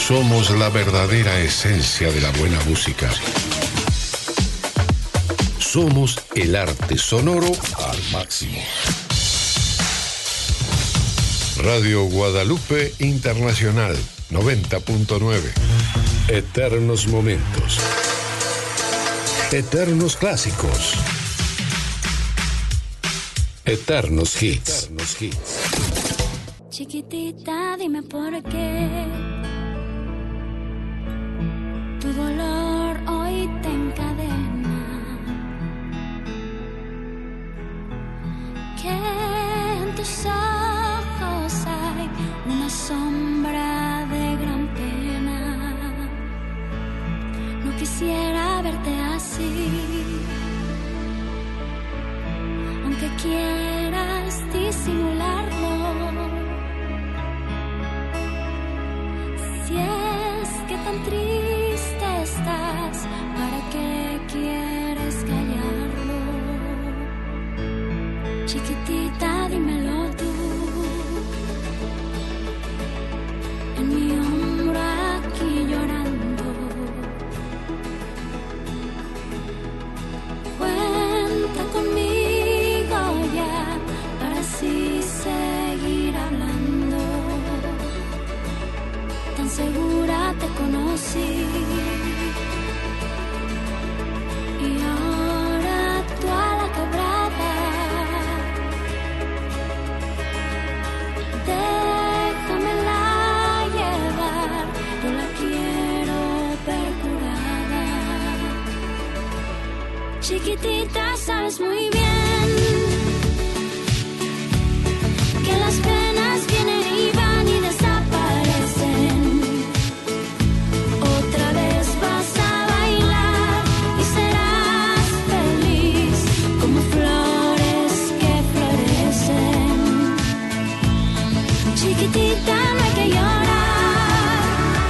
Somos la verdadera esencia de la buena música. Somos el arte sonoro al máximo. Radio Guadalupe Internacional 90.9. Eternos momentos. Eternos clásicos. Eternos hits. Chiquitita, dime por qué tu dolor hoy te encadena. Que en tus ojos hay una sombra de gran pena. No quisiera verte así, aunque quieras disimularlo. Si es que tan triste estás, ¿para qué quieres callarlo? Chiquitita, dímelo tú. En mi hombro aquí llorando. Cuenta conmigo ya para así seguir hablando. Tan segura te conocí y ahora tú a la quebrada. Déjamela llevar, yo la quiero ver curada. Chiquitita, sabes muy bien que las penas vienen y van y desaparecen. Otra vez vas a bailar y serás feliz como flores que florecen. Chiquitita, no hay que llorar.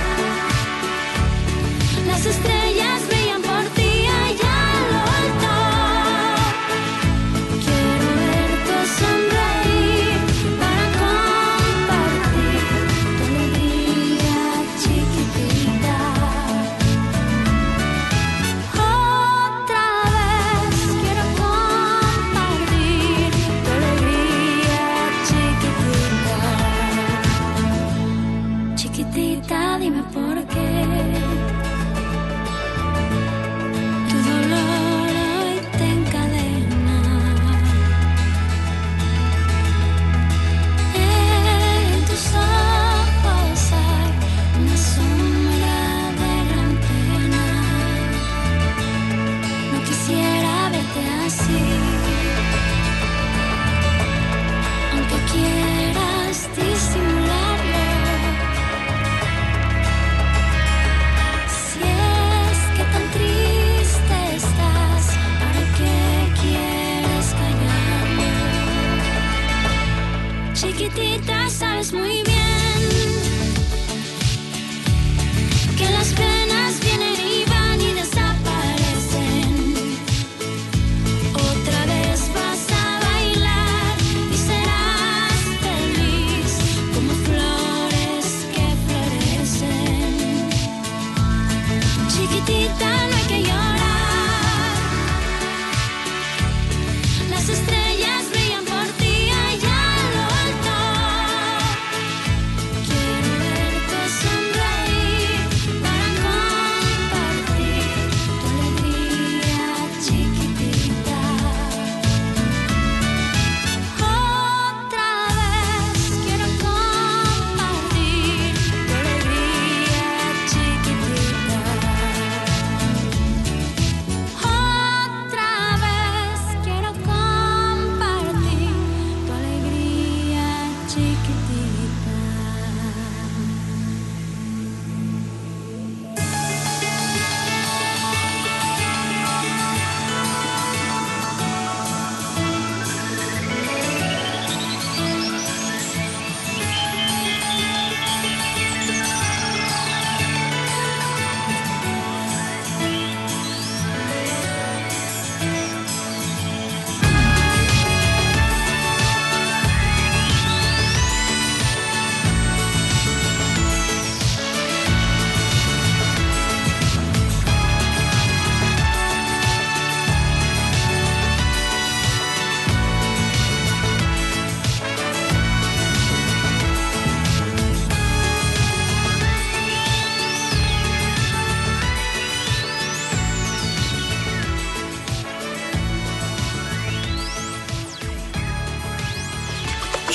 Las estrellas brillan por ti allá en lo alto. Quiero verte sonreír para compartir tu alegría, chiquitita. Otra vez quiero compartir tu alegría, chiquitita. Chiquitita, dime por qué tu dolor hoy te encadena. En tus ojos hay una sombra de gran pena. No quisiera verte así, aunque quieras disimularlo.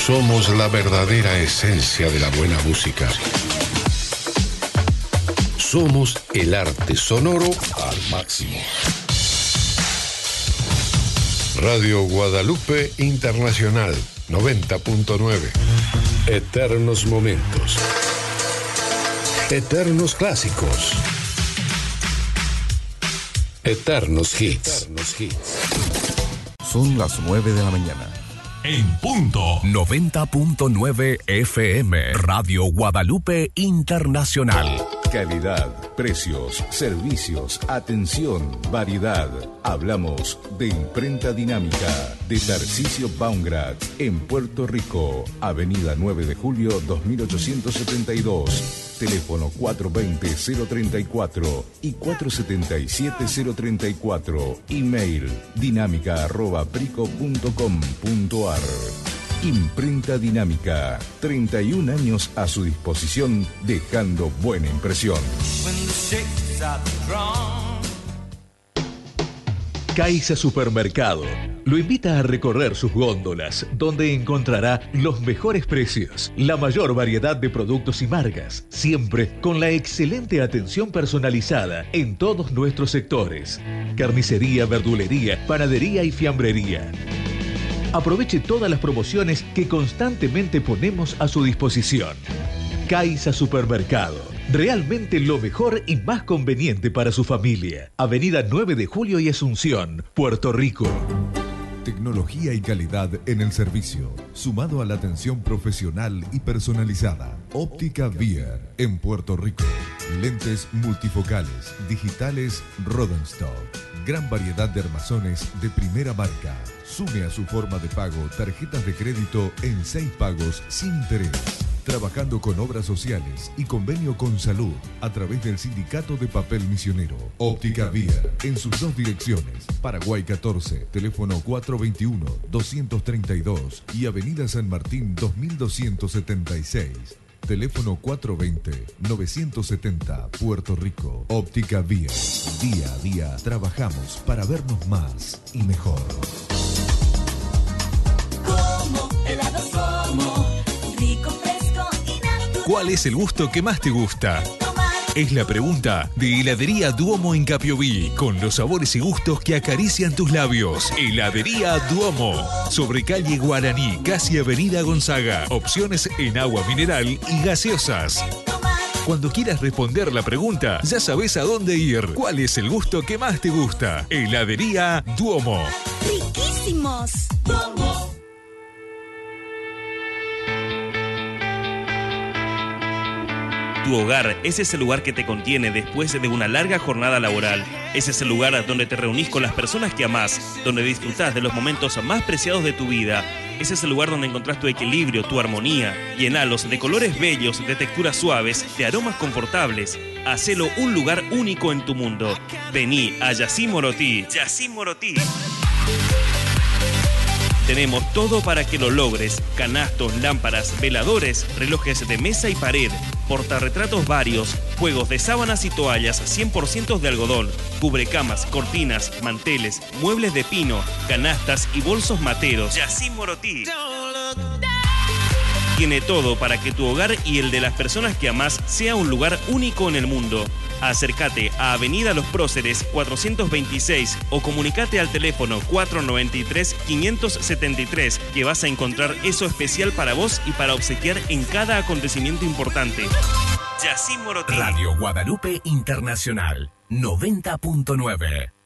Somos la verdadera esencia de la buena música. Somos el arte sonoro al máximo. Radio Guadalupe Internacional 90.9. Eternos momentos. Eternos clásicos. Eternos hits. Son las 9 de la mañana. En punto. 90.9 FM. Radio Guadalupe Internacional. Calidad, precios, servicios, atención, variedad. Hablamos de Imprenta Dinámica de Tarcisio Baumgart en Puerto Rico. Avenida 9 de Julio 2872. Teléfono 420-034 y 477-034. Email dinámica@prico.com.ar. Imprenta Dinámica, 31 años a su disposición, dejando buena impresión. Caixa Supermercado lo invita a recorrer sus góndolas, donde encontrará los mejores precios, la mayor variedad de productos y marcas, siempre con la excelente atención personalizada en todos nuestros sectores: carnicería, verdulería, panadería y fiambrería. Aproveche todas las promociones que constantemente ponemos a su disposición. Caixa Supermercado, realmente lo mejor y más conveniente para su familia. Avenida 9 de Julio y Asunción, Puerto Rico. Tecnología y calidad en el servicio, sumado a la atención profesional y personalizada. Óptica Beer en Puerto Rico. Lentes multifocales, digitales Rodenstock. Gran variedad de armazones de primera marca. Sume a su forma de pago tarjetas de crédito en 6 pagos sin interés. Trabajando con obras sociales y convenio con salud a través del Sindicato de Papel Misionero. Óptica Beer en sus 2 direcciones. Paraguay 14, teléfono 421-232 y Avenida San Martín 2276. Teléfono 420-970, Puerto Rico. Óptica Beer. Día a día trabajamos para vernos más y mejor. Como helado Como, rico, fresco y natural. ¿Cuál es el gusto que más te gusta? Es la pregunta de Heladería Duomo en Capiobí, con los sabores y gustos que acarician tus labios. Heladería Duomo, sobre calle Guaraní, casi Avenida Gonzaga. Opciones en agua mineral y gaseosas. Cuando quieras responder la pregunta, ya sabes a dónde ir. ¿Cuál es el gusto que más te gusta? Heladería Duomo. Riquísimos. Duomo. Tu hogar es ese lugar que te contiene después de una larga jornada laboral. Es ese lugar donde te reunís con las personas que amás, donde disfrutás de los momentos más preciados de tu vida. Es ese lugar donde encontrás tu equilibrio, tu armonía. Llenalos de colores bellos, de texturas suaves, de aromas confortables. Hacelo un lugar único en tu mundo. Vení a Yacim Morotí. Yacim Morotí. Tenemos todo para que lo logres: canastos, lámparas, veladores, relojes de mesa y pared, portarretratos varios, juegos de sábanas y toallas 100% de algodón, cubrecamas, cortinas, manteles, muebles de pino, canastas y bolsos materos. Yacim Morotí. Tiene todo para que tu hogar y el de las personas que amás sea un lugar único en el mundo. Acércate a Avenida Los Próceres 426 o comunicate al teléfono 493-573, que vas a encontrar eso especial para vos y para obsequiar en cada acontecimiento importante. Yacim Morotí. Radio Guadalupe Internacional 90.9.